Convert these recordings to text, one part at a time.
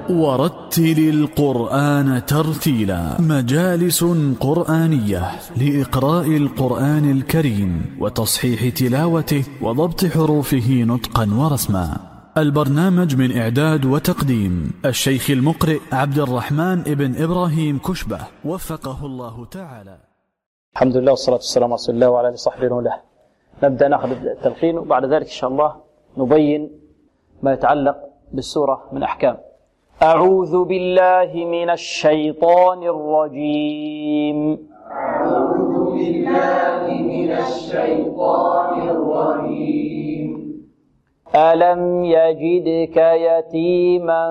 ورتل القرآن ترتيلا. مجالس قرآنية لإقراء القرآن الكريم وتصحيح تلاوته وضبط حروفه نطقا ورسما. البرنامج من إعداد وتقديم الشيخ المقرئ عبد الرحمن ابن إبراهيم كشبة وفقه الله تعالى. الحمد لله والصلاة والسلام على رسول الله وعلى آله وصحبه وله. نبدأ نأخذ التلقين وبعد ذلك إن شاء الله نبين ما يتعلق بالسورة من أحكام. أعوذ بالله من الشيطان الرجيم. أعوذ بالله من الشيطان الرجيم. ألم يجدك يتيما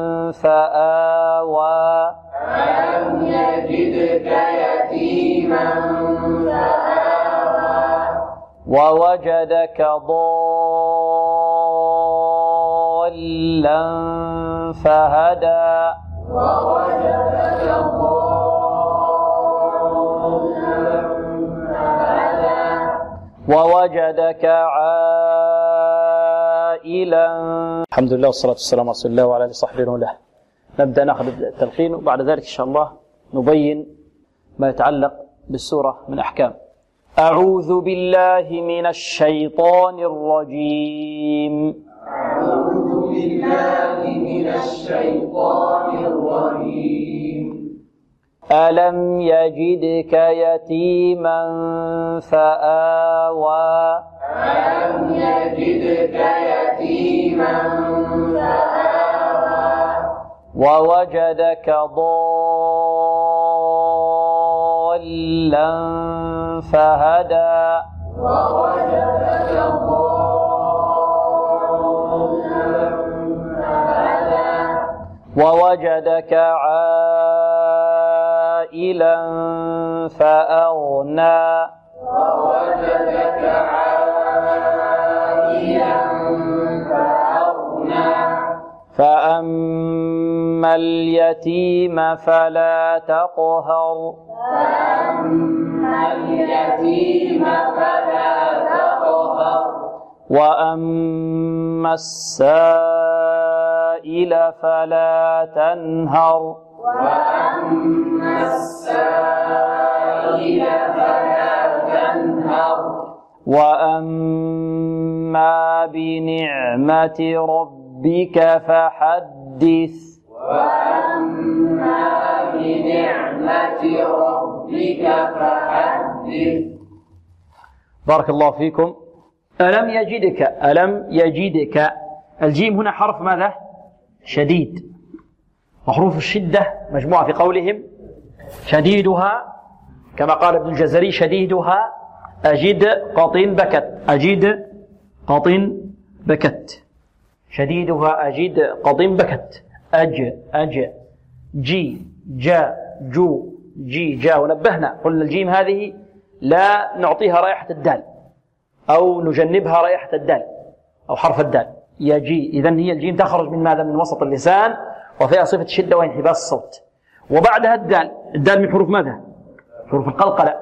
فآوى. ألم يجدك يتيما فآوى. ووجدك ضالا فهدى. ووجدك ضالا فهدى. ووجدك عائلا. الحمد لله والصلاة والسلام على رسول الله وعلى آله وصحبه وله. نبدأ نأخذ التلقين وبعد ذلك إن شاء الله نبين ما يتعلق بالسورة من أحكام. أعوذ بالله من الشيطان الرجيم. أعوذ بالله من الشيطان الرجيم. ألم يجدك يتيما فآوى. ألم يجدك يتيما فآوى. ووجدك ضالا فهدى. ووجدك ضالا فهدى. ووجدك عائلا فأغنى. ووجدك عائلا فأغنى. فأما اليتيم فلا تقهر. فأما اليتيم فلا تقهر. وأما السائل فلا تنهر. وأما السائل فلا تنهر. وأما بنعمة ربك فحدث. وأما بنعمة ربك فحدث. بارك الله فيكم. ألم يجدك. ألم يجدك. الجيم هنا حرف ماذا؟ شديد، وحروف الشدة مجموعة في قولهم شديدها كما قال ابن الجزري شديدها أجد قط بكت. أجد قط بكت. شديدها أجد قط بكت. أج جي جا جو جي جا. ونبهنا قلنا الجيم هذه لا نعطيها رائحة الدال أو نجنبها رائحة الدال أو حرف الدال. يجي إذن هي الجيم تخرج من ماذا؟ من وسط اللسان وفيها صفة الشدة وانحباس الصوت. وبعدها الدال. الدال من حروف ماذا؟ حروف القلقلة.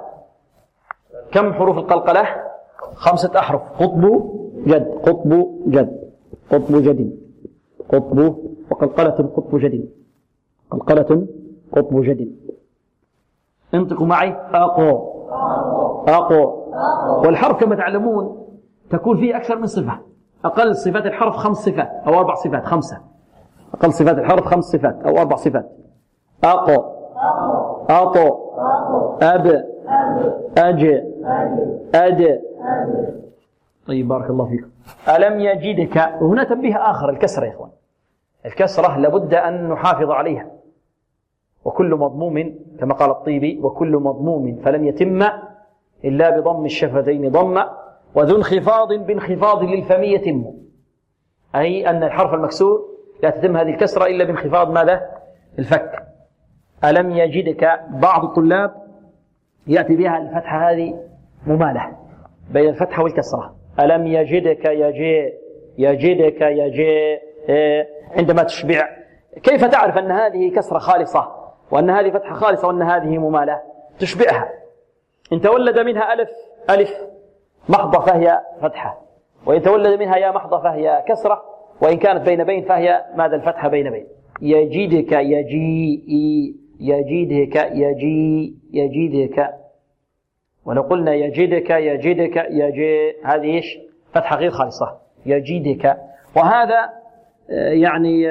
كم حروف القلقلة؟ 5 أحرف. قطب جد قطب جد قطب جد قطب. وقلقلة قطب جد قلقلة قطب جد. انطقوا معي. أقو أقو. والحرف كما تعلمون تكون فيه أكثر من صفة. أقل صفات الحرف 5 صفات أو 4 صفات. 5 أقل صفات الحرف 5 صفات أو 4 صفات. أقو أطو أب أج أد. طيب بارك الله فيكم. ألم يجدك. وهنا تنبيه آخر الكسرة يا إخوان. الكسرة لابد أن نحافظ عليها. وكل مضموم كما قال الطيبي وكل مضموم فلم يتم إلا بضم الشفتين ضم وذو انخفاض بانخفاض للفم يتم. أي أن الحرف المكسور لا تتم هذه الكسرة إلا بانخفاض ماذا؟ الفك. ألم يجدك. بعض الطلاب يأتي بها الفتحة هذه ممالة بين الفتحة والكسرة. ألم يجدك يجي يجدك يجي. عندما تشبع كيف تعرف أن هذه كسرة خالصة وأن هذه فتحة خالصة وأن هذه ممالة؟ تشبعها. إن تولد منها ألف محضة فهي فتحة، وإن تولد منها يا محضة فهي كسرة، وإن كانت بين بين فهي ماذا؟ الفتحة بين بين. يجدك يجيء يجدك يجدك. ولو قلنا يجدك يجي، هذه ايش؟ فتحة غير خالصة، يجدك. وهذا يعني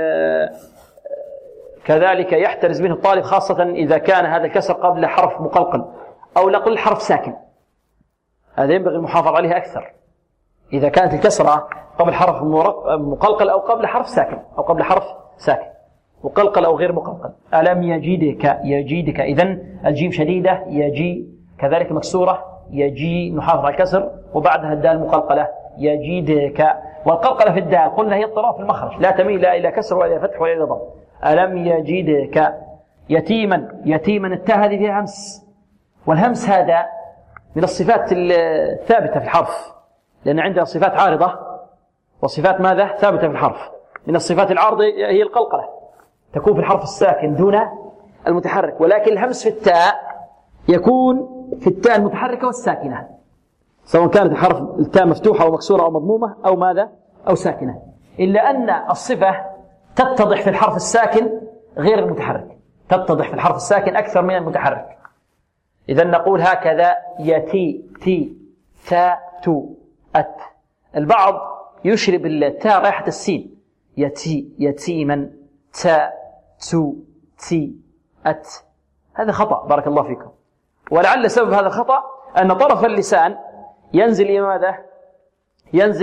كذلك يحترز منه الطالب، خاصة إذا كان هذا الكسر قبل حرف مقلقل أو نقول حرف ساكن، هذا ينبغي المحافظة عليه أكثر. إذا كانت الكسرة قبل حرف مقلقل أو قبل حرف ساكن أو قبل حرف ساكن مقلقل أو غير مقلقل. ألم يجدك إذن الجيم شديدة يجي، كذلك مكسورة يجي نحافظ على الكسر، وبعدها الدال مقلقلة يجدك. والقلقلة في الدال قلنا هي اضطراب في المخرج، لا تميل لا إلى كسر ولا إلى فتح ولا إلى ضم. ألم يجدك يتيما، التاء هذه فيها همس، والهمس هذا من الصفات الثابتة في الحرف، لأن عندنا صفات عارضة وصفات ماذا؟ ثابتة في الحرف. من الصفات العارضة هي القلقلة، تكون في الحرف الساكن دون المتحرك، ولكن الهمس في التاء يكون في التاء المتحركة والساكنة، سواء كانت الحرف التاء مفتوحة أو مكسورة أو مضمومة أو ماذا؟ أو ساكنة، إلا أن الصفة تتضح في الحرف الساكن غير المتحرك، تتضح في الحرف الساكن أكثر من المتحرك. إذا نقول هكذا يتي تي ثا تو أت. البعض يشرب التاء رائحة السين، يتيما تا تو تي أت، هذا خطأ بارك الله فيكم. ولعل سبب هذا الخطأ أن طرف اللسان ينزل إلى ماذا؟ ينزل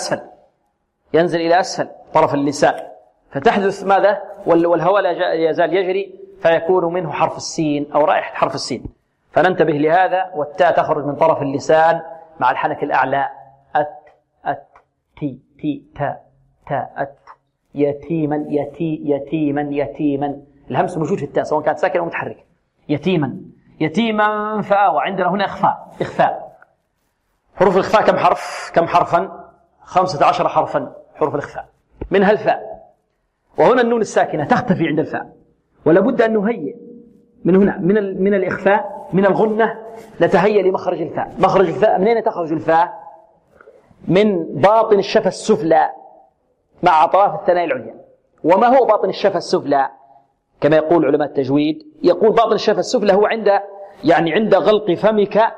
إلى أسفل طرف اللسان، فتحدث ماذا؟ والهواء لا يزال يجري، فيكون منه حرف السين أو رائحة حرف السين، فننتبه لهذا. والتاء تخرج من طرف اللسان مع الحنك الأعلى، أت تي تا أت. يتيما يتيما، الهمس موجود في التاء سواء كانت ساكنة أو متحركة. يتيما فآوى. عندنا هنا إخفاء. حروف الإخفاء كم حرفا؟ 15 حرفا حروف الإخفاء، منها الفاء، وهنا النون الساكنة تختفي عند الفاء، ولا بد أن نهيئ من هنا من الإخفاء، من الغنة نتهيأ لمخرج الفاء. مخرج الفاء من أين تخرج الفاء؟ من باطن الشفة السفلى مع أطراف الثنايا العليا. وما هو باطن الشفة السفلى؟ كما يقول علماء التجويد، يقول باطن الشفة السفلى هو عند غلق فمك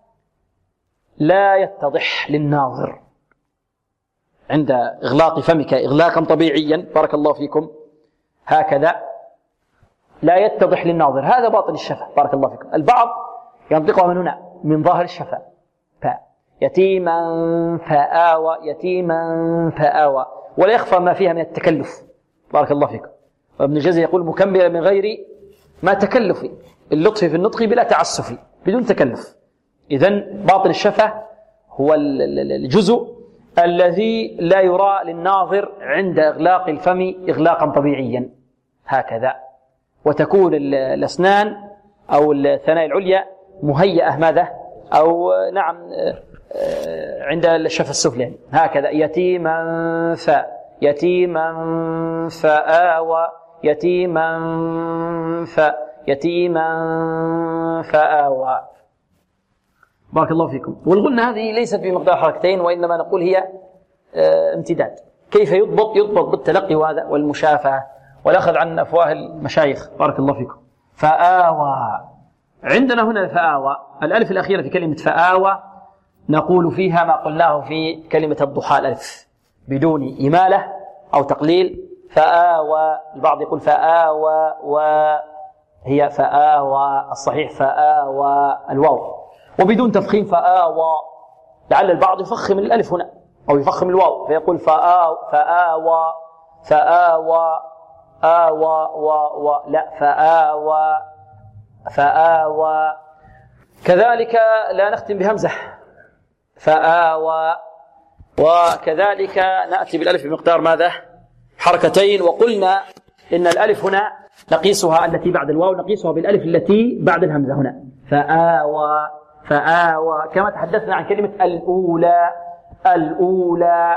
لا يتضح للناظر، عند إغلاق فمك إغلاقا طبيعيا بارك الله فيكم هكذا لا يتضح للناظر، هذا باطن الشفة بارك الله فيكم. البعض ينطقها من هنا من ظاهر الشفة، فاء يتيما فآوى، ولا يخفى ما فيها من التكلف بارك الله فيكم. وابن الجزري يقول مكملة من غير ما تكلف، اللطف في النطق بلا تعسف، بدون تكلف. إذن باطن الشفة هو الجزء الذي لا يرى للناظر عند إغلاق الفم إغلاقا طبيعيا هكذا، وتكون الأسنان أو الثنايا العليا مهيئة ماذا؟ أو نعم عند الشفة السفلى هكذا. يتيما فآوى يتيما فآوى بارك الله فيكم. والغنة هذه ليست بمقدار حركتين، وإنما نقول هي امتداد. كيف يضبط بالتلقي وهذا والمشافهة والأخذ عن أفواه المشايخ بارك الله فيكم. فآوى، عندنا هنا فآوى، الألف الأخيرة في كلمة فآوى نقول فيها ما قلناه في كلمة الضحى، الألف بدون إمالة أو تقليل. فآوى، البعض يقول فآوى وهي فآوى، الصحيح فآوى الواو، وبدون تفخيم فآوى. لعل البعض يفخم الألف هنا أو يفخم الواو فيقول فآوى لا، فآوى. كذلك لا نختم بهمزة فآوى، وكذلك نأتي بالألف بمقدار ماذا؟ حركتين. وقلنا إن الألف هنا نقيسها التي بعد الواو نقيسها بالألف التي بعد الهمزة هنا. فآوى كما تحدثنا عن كلمة الأولى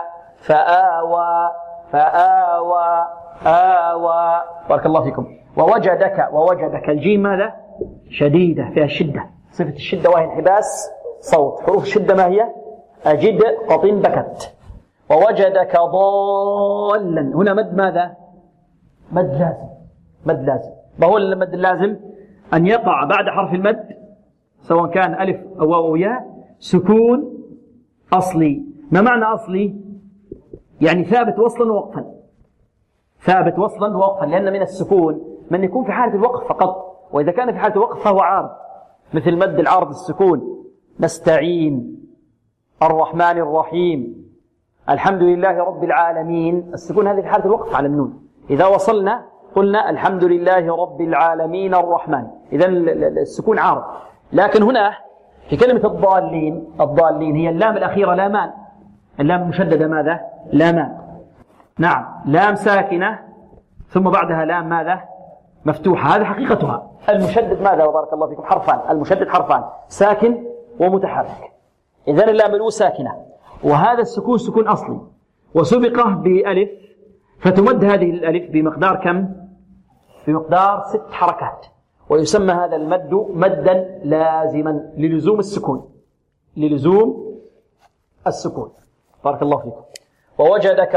فآوى بارك الله فيكم. ووجدك الجيم ماذا؟ شديدة، فيها الشدة، صفة الشدة وهي انحباس صوت. حروف الشدة ما هي؟ أجد قطن بكت. ووجدك ضالا، هنا مد ماذا؟ مد لازم. مد لازم. ما هو المد اللازم؟ أن يقع بعد حرف المد سواء كان ألف أو واو أو ياء سكون أصلي. ما معنى أصلي؟ يعني ثابت وصلا ووقفا. ثابت وصلا ووقفا، لأن من السكون من يكون في حالة الوقف فقط، وإذا كان في حالة الوقف فهو عارض، مثل مد العارض السكون: نستعين، الرحمن الرحيم، الحمد لله رب العالمين. السكون هذه في حالة الوقف على النون. إذا وصلنا قلنا الحمد لله رب العالمين الرحمن، إذن السكون عارض. لكن هنا في كلمة الضالين، الضالين هي اللام الأخيرة لامان، اللام المشددة ماذا؟ لامان. نعم، لام ساكنة ثم بعدها لام ماذا؟ مفتوحة. هذا حقيقتها. المشدد ماذا؟ وبارك الله فيكم حرفان. المشدد حرفان، ساكن ومتحرك. إذن اللام الأولى ساكنة، وهذا السكون سكون أصلي وسبقه بألف، فتمد هذه الألف بمقدار كم؟ بمقدار 6 حركات، ويسمى هذا المد مدا لازما للزوم السكون. للزوم السكون. بارك الله فيكم. ووجدك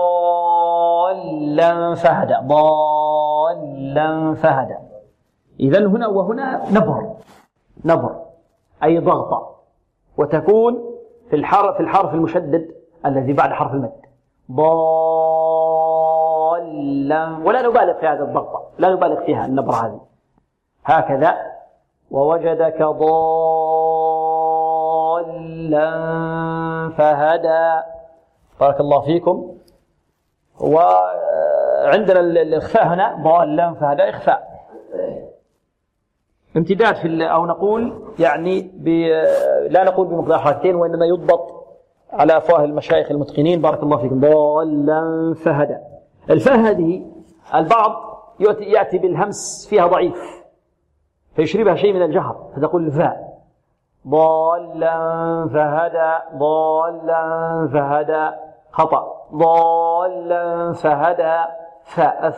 ضالا فهدى. ضالا فهدى. إذن هنا وهنا نبر أي ضغطة، وتكون في الحرف المشدد الذي بعد حرف المد. ضالا، ولا نبالغ في هذه الضغطة، لا نبالغ فيها النبرة هذه، هكذا. ووجدك ضالا فهدى. بارك الله فيكم. وعندنا الإخفاء هنا ضالا فهدى إخفاء امتداد في أو نقول يعني لا نقول بمقدار حركتين، وإنما يضبط على أفواه المشايخ المتقنين. بارك الله فيكم. ضالا فهدى. الفاء هذه البعض يأتي بالهمس فيها ضعيف فيشربها شيء من الجهر، فتقول الفاء ضالا فهدى. ضالا فهدى خطأ. ضالا فهدى فاء.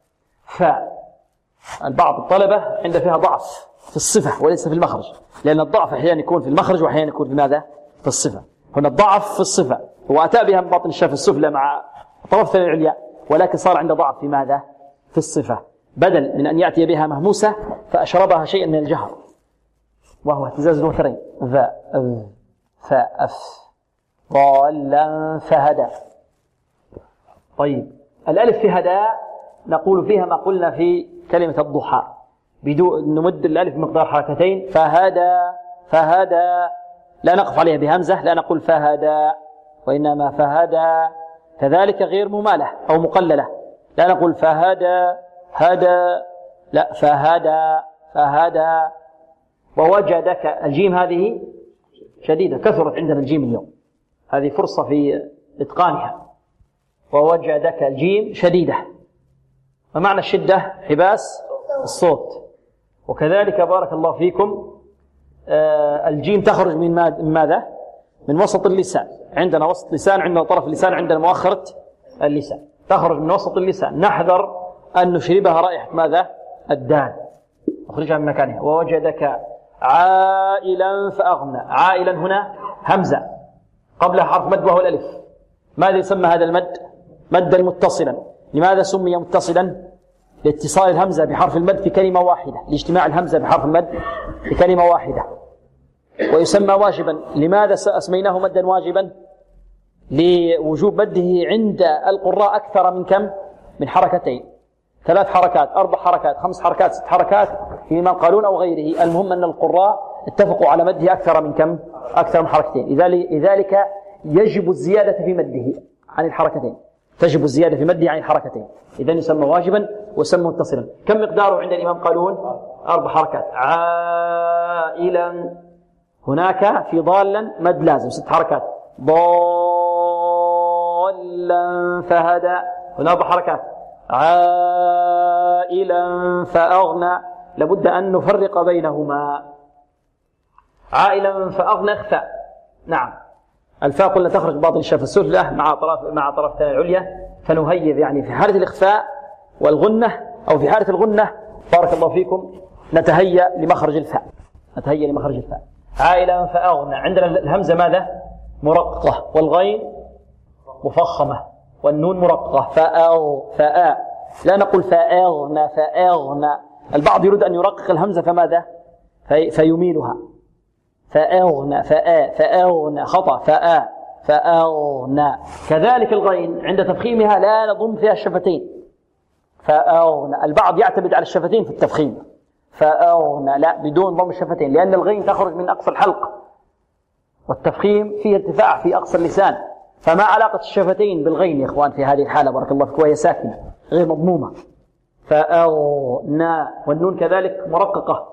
البعض الطلبة عند فيها ضعف في الصفة وليس في المخرج، لأن الضعف أحيانا يكون في المخرج وأحيانا يكون في ماذا؟ في الصفة. هنا الضعف في الصفة، هو أتى بها من باطن الشفة السفلى مع طرف ثاني العليا، ولكن صار عنده ضعف في ماذا؟ في الصفة. بدل من أن يأتي بها مهموسة فأشربها شيئا من الجهر، وهو اهتزاز الوترين. فاء ضالا فهدى. طيب، الألف في هدى نقول فيها ما قلنا في كلمة الضحى، بدون نمد الألف بمقدار حركتين. فهدى لا نقف عليها بهمزة، لا نقول فهدى، وإنما فهدى. كذلك غير ممالة أو مقللة، لا نقول فهدى لا فهدى. ووجدك، الجيم هذه شديدة، كثرت عندنا الجيم اليوم، هذه فرصة في إتقانها. ووجدك الجيم شديدة، ومعنى الشدة حباس الصوت. وكذلك بارك الله فيكم الجيم تخرج من ماذا؟ من وسط اللسان. عندنا وسط لسان، عندنا طرف اللسان، عندنا مؤخرة اللسان، تخرج من وسط اللسان. نحذر أن نشربها رائحة ماذا؟ الدال، نخرجها من مكانها. ووجدك عائلا فأغنى. عائلا هنا همزة قبلها حرف مد وهو الألف. ماذا يسمى هذا المد؟ مدا متصلا. لماذا سمي متصلا؟ لاتصال الهمزة بحرف المد في كلمة واحدة، لاجتماع الهمزة بحرف المد في كلمة واحدة. ويسمى واجبا. لماذا أسميناه مدا واجبا؟ لوجوب مده عند القراء أكثر من كم؟ من حركتين، 3 حركات، 4 حركات، 5 حركات، 6 حركات فيما قالون أو غيره. المهم أن القراء اتفقوا على مده أكثر من كم؟ أكثر من حركتين. لذلك يجب الزيادة في مده عن الحركتين، تجب الزيادة في مده عن الحركتين. إذن يسمى واجبا ويسمى متصلا. كم مقداره عند الإمام قالون؟ 4 حركات. عائلا، هناك في ضالا مد لازم 6 حركات. ضالا فهدى، هنا 4 حركات. عائلا فأغنى، لابد أن نفرق بينهما. عائلا فأغنى إخفاء. نعم، الفاء قلنا تخرج باطن الشفة السفلى مع طرف العليا، فنهيب يعني في حالة الإخفاء والغنة، أو في حالة الغنة بارك الله فيكم نتهيأ لمخرج الفاء. عائلا فأغنى. عندنا الهمزة ماذا؟ مرققة، والغين مفخمة، والنون مرققة. لا نقول فأغنى فأغنى. البعض يريد أن يرقق الهمزة فماذا؟ فيميلها. فأغنى فأغنى خطأ فأغنى. كذلك الغين عند تفخيمها لا نضم فيها الشفتين. فأغنى. البعض يعتمد على الشفتين في التفخيم. فأغنى لا، بدون ضم الشفتين، لأن الغين تخرج من أقصى الحلق، والتفخيم فيه ارتفاع في أقصى اللسان. فما علاقة الشفتين بالغين يا إخوان في هذه الحالة؟ بارك الله فيك، وهي ساكنة غير مضمومة. فأغنى. والنون كذلك مرققة.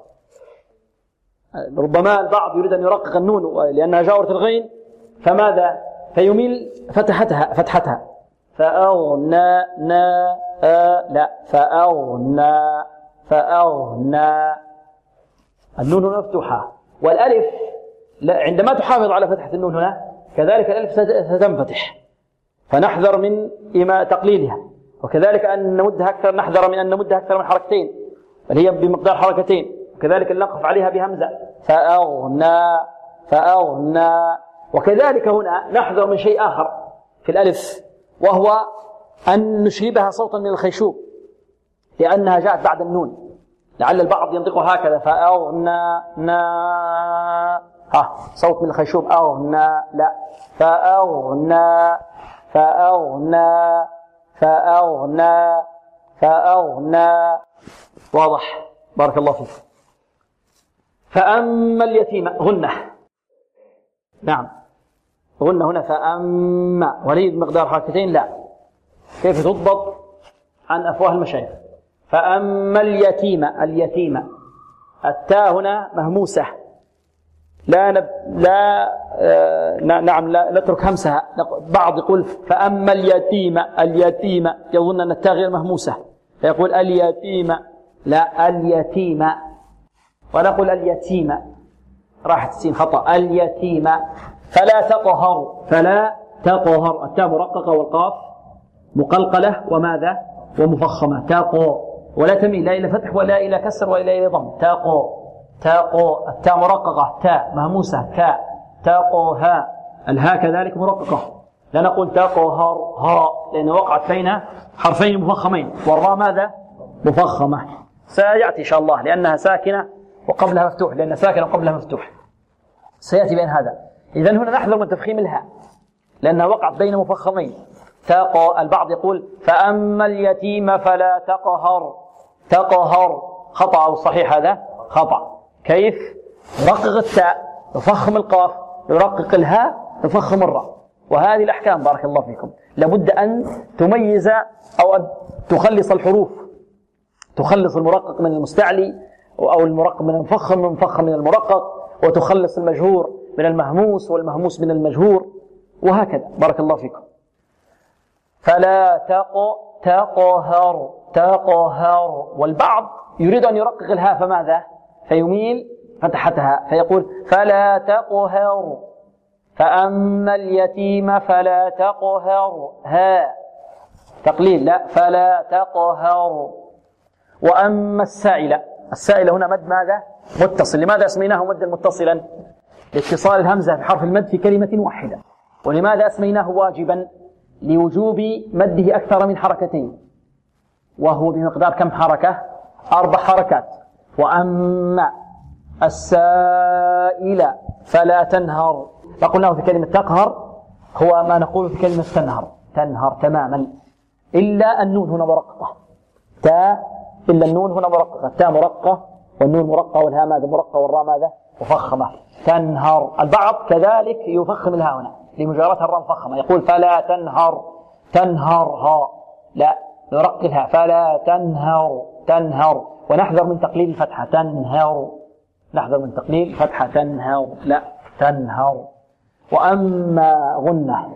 ربما البعض يريد أن يرقق النون لأنها جاورة الغين، فماذا؟ فيميل فتحتها. فأغنى لا، فأغنى. النون هنا مفتوحة، والألف عندما تحافظ على فتحة النون هنا كذلك الألف ستنفتح، فنحذر من تقليلها. وكذلك أن نمدها أكثر، نحذر من أن نمدها أكثر من حركتين، بل هي بمقدار حركتين. وكذلك نقف عليها بهمزة. فأغنى. وكذلك هنا نحذر من شيء آخر في الألف، وهو أن نشربها صوتا من الخيشوم، لأنها جاءت بعد النون. لعل البعض ينطقها هكذا فأغنى صوت من الخيشوم. أغنى لا، فأغنى. واضح؟ بارك الله فيك. فأما اليتيم غنة. نعم غنة هنا فأما، ولي بمقدار حركتين لا. كيف تضبط عن أفواه المشايخ؟ فأما اليتيم التاء هنا مهموسة، لا نترك همسها. بعض يقول فأما اليتيم يظن أن التاء غير مهموسة فيقول اليتيم، لا اليتيم. ونقول اليتيم راحت السين خطأ. اليتيم. فلا تقهر. التاء مرققة والقاف مقلقلة وماذا؟ ومفخمة. تاقو، ولا تميل لا إلى فتح ولا إلى كسر ولا إلى ضم. تاقو. التاء مرققة، تاء مهموسة، تاقوها. الهاء كذلك مرققة، لا نقول تاقوهر ها، لأن وقعت بين حرفين مفخمين، والراء ماذا؟ مفخمة. سيأتي إن شاء الله لأنها ساكنة وقبلها مفتوح، لأن ساكنة وقبلها مفتوح سيأتي بين هذا. إذن هنا نحذر من تفخيم الهاء لأنها وقعت بين مفخمين. تاقو. البعض يقول فأما اليتيم فلا تقهر خطأ أو صحيح؟ هذا خطأ. كيف؟ نرقق التاء نفخم القاف، نرقق الهاء نفخم الراء. وهذه الأحكام بارك الله فيكم لابد أن تميز أو أن تخلص الحروف، تخلص المرقق من المستعلي، أو المرقق من المفخم، من المفخم من المرقق، وتخلص المجهور من المهموس والمهموس من المجهور، وهكذا بارك الله فيكم. فلا تقهر. والبعض يريد أن يرقق الهاء فماذا؟ فيميل فتحتها فيقول فلا تقهر. فأما اليتيم فلا تقهر. ها تقليل، لا فلا تقهر. وأما السائل هنا مد ماذا؟ متصل. لماذا اسميناه مدا متصلا؟ لاتصال الهمزة بحرف المد في كلمة واحدة. ولماذا اسميناه واجبا؟ لوجوب مده أكثر من حركتين، وهو بمقدار كم حركة؟ 4 حركات. وأما السائل فلا تنهر. فقلناه في كلمة تقهر هو ما نقول في كلمة تنهر تماما، إلا النون هنا مرققة. إلا النون هنا مرققة، التاء مرققة والنون مرققة والهاء ماذا؟ مرققة والراء ماذا؟ مفخمة. تنهر. البعض كذلك يفخم الهاء هنا لمجاورتها الراء مفخمة، يقول فلا تنهرها. لا، نرققها فلا تنهر. ونحذر من تقليل الفتحة تنهر، نحذر من تقليل الفتحة تنهر، لا تنهر. وأما غنة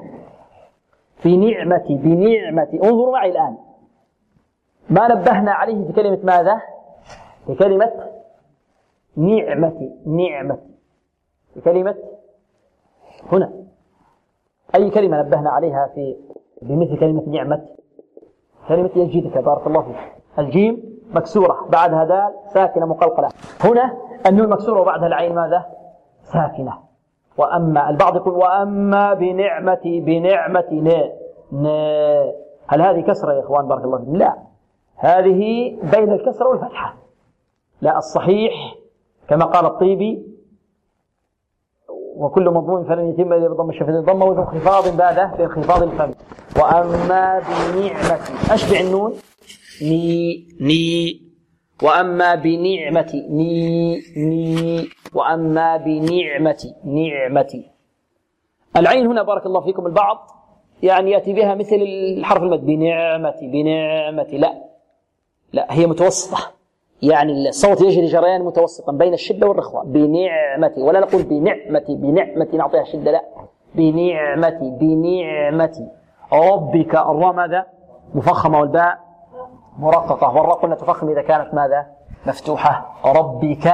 بنعمتي. انظروا معي الآن ما نبهنا عليه في كلمة ماذا؟ في كلمة نعمتي. في كلمة هنا أي كلمة نبهنا عليها بمثل كلمة نعمتي؟ كلمة يجدك بارك الله فيك. الجيم مكسورة بعدها دال ساكنة مقلقلة. هنا النون مكسورة وبعدها العين ماذا؟ ساكنة. وأما البعض يقول وأما بنعمتي لا. هل هذه كسرة يا إخوان بارك الله فيكم؟ لا، هذه بين الكسرة والفتحة. لا، الصحيح كما قال الطيبي: وكل مضمون فلن يتم إلا بضم الشفتين ضمة وانخفاض بعده بانخفاض الفم. وأما بنعمة، أشبع النون ني وأما بنعمة ني وأما بنعمة نعمتي. العين هنا بارك الله فيكم البعض يعني يأتي بها مثل الحرف المد بنعمة لا هي متوسطة، يعني الصوت يجري جريان متوسطا بين الشدة والرخوة. بنعمتي، ولا نقول بنعمتي نعطيها شدة، لا، بنعمتي ربك. الراء ماذا؟ مفخمة والباء مرققة، والراء قلنا تفخم إذا كانت ماذا؟ مفتوحة. ربك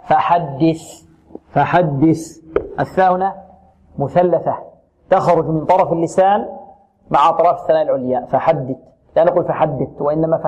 فحدث. الثاء هنا مثلثة تخرج من طرف اللسان مع أطراف الثنايا العليا. فحدث، لا نقول فحدث وإنما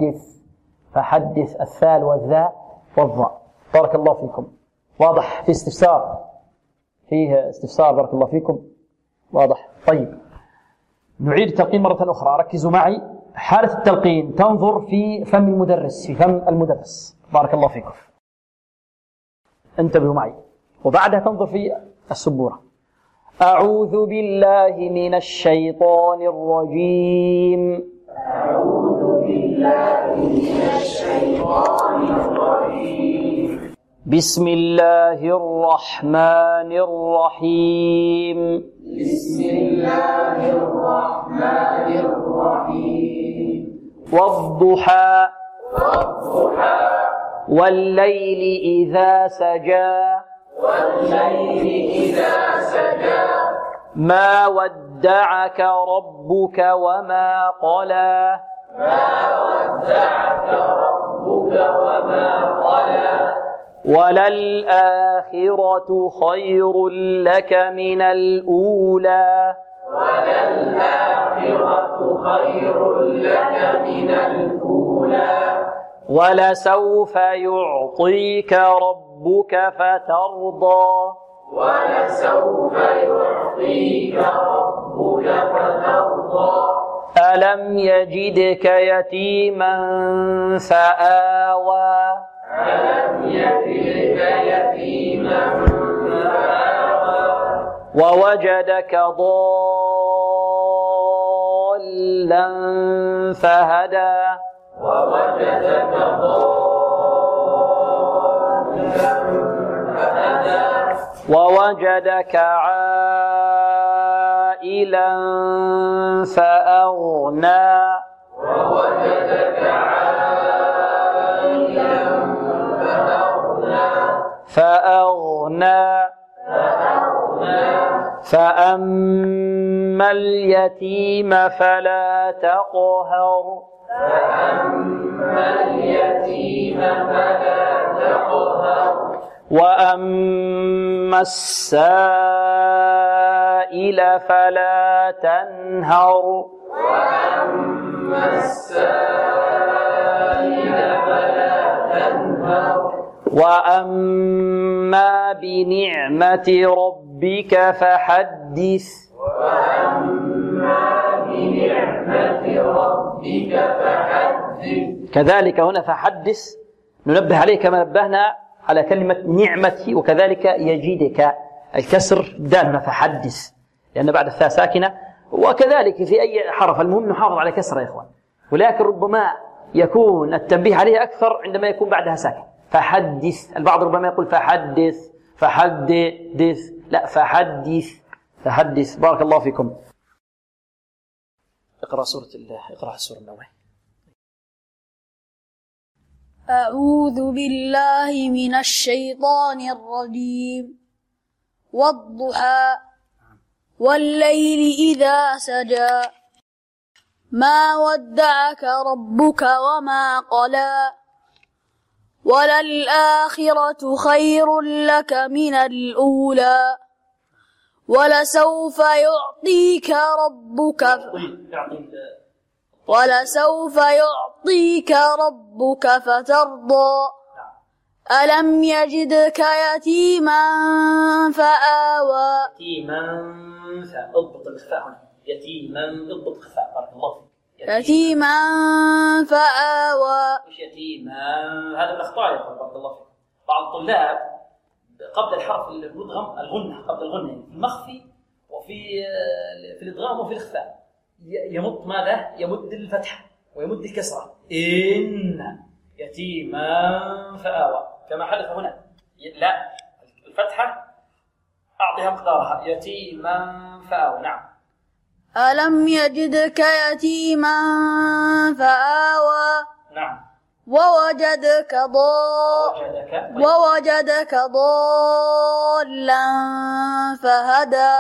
فحدث الثال والذاء والظاء. بارك الله فيكم. واضح؟ فيه استفسار بارك الله فيكم. واضح؟ طيب، نعيد التلقين مرة أخرى. ركزوا معي. حالة التلقين تنظر في فم المدرس بارك الله فيكم، انتبهوا معي. وبعدها تنظر في السبورة. أعوذ بالله من الشيطان الرجيم. أعوذ بالله من الشيطان الرجيم. بسم الله الرحمن الرحيم. بسم الله الرحمن الرحيم. والضحى والليل إذا سجى ما ولدعك ربك وما قلى وللآخرة خير لك من الأولى ولسوف يعطيك ربك فترضى ألم يجدك يتيما فآوى ووجدك ضالا فهدى ووجدك عائلا فأغنى فأما اليتيم فلا تقهر وأما السائل فلا تنهر وأما بنعمة ربك فحدث كذلك هنا فحدث ننبه عليه كما نبهنا على كلمة نعمتي، وكذلك يجدك الكسر دال هنا فحدث لأن بعد الثاء ساكنة، وكذلك في أي حرف المهم نحافظ على كسر يا إخوان، ولكن ربما يكون التنبيه عليه أكثر عندما يكون بعدها ساكن. فحدث، البعض ربما يقول فحدث لا، فحدث. بارك الله فيكم. اقرأ سورة النوح. أعوذ بالله من الشيطان الرجيم. والضحى والليل إذا سجى ما ودعك ربك وما قلى وللآخرة خير لك من الأولى ولسوف يعطيك ربك فترضى ألم يجدك يتيما فآوى. اضبط الخفاء هنا. يتيما اضبط الخفاء. بارك الله فيك. يتيما فآوى. مش يتيما، هذا من الأخطاء يا بارك الله فيك. بعض الطلاب قبل الحرف المدغم الغنة، قبل الغنة في المخفي وفي الإدغام وفي الإخفاء يمد ماذا؟ يمد الفتحة ويمد الكسرة. إن يتيما فآوى كما حدث هنا. لا، الفتحة أعطيها مقدارها. يتيما فآوى. نعم. ألم يجدك يتيما فآوى. نعم. ووجدك ضالا فهدى.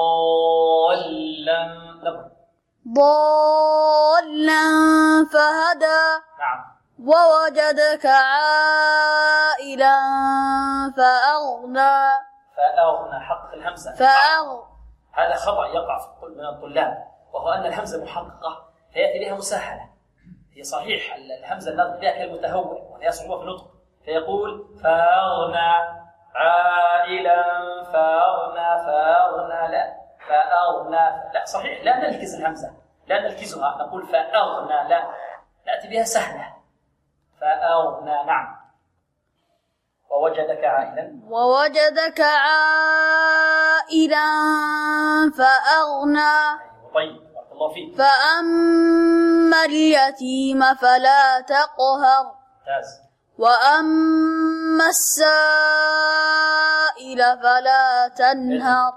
ضالا فهدى. نعم. ووجدك عائلا فأغنى. حق الهمزة. هذا خطأ يقع من الطلاب، وهو أن الهمزة محققة فيأتي بها مسهلة. هي صحيح الهمزة النطق بها كالمتهور وهي صعوبة في النطق، فيقول فأغنى عائلا فأغنى لا صحيح، لا نلكز الهمزة، لا نلكزها، نقول فأغنى، لا نأتي بها سهلة. فأغنى. نعم. ووجدك عائلا فأغنى. طيب بارك الله فيك. فأما اليتيم فلا تقهر. ممتاز. وأما السائل فلا تنهر.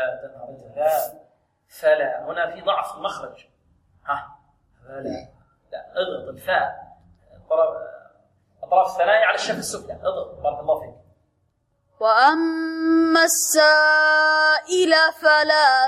فلا هنا في ضعف المخرج. فلا، لا، اضغط الفاء أطراف الثنايا على الشفة السفلى، اضغط بارك الله فيك. وأما السائل فلا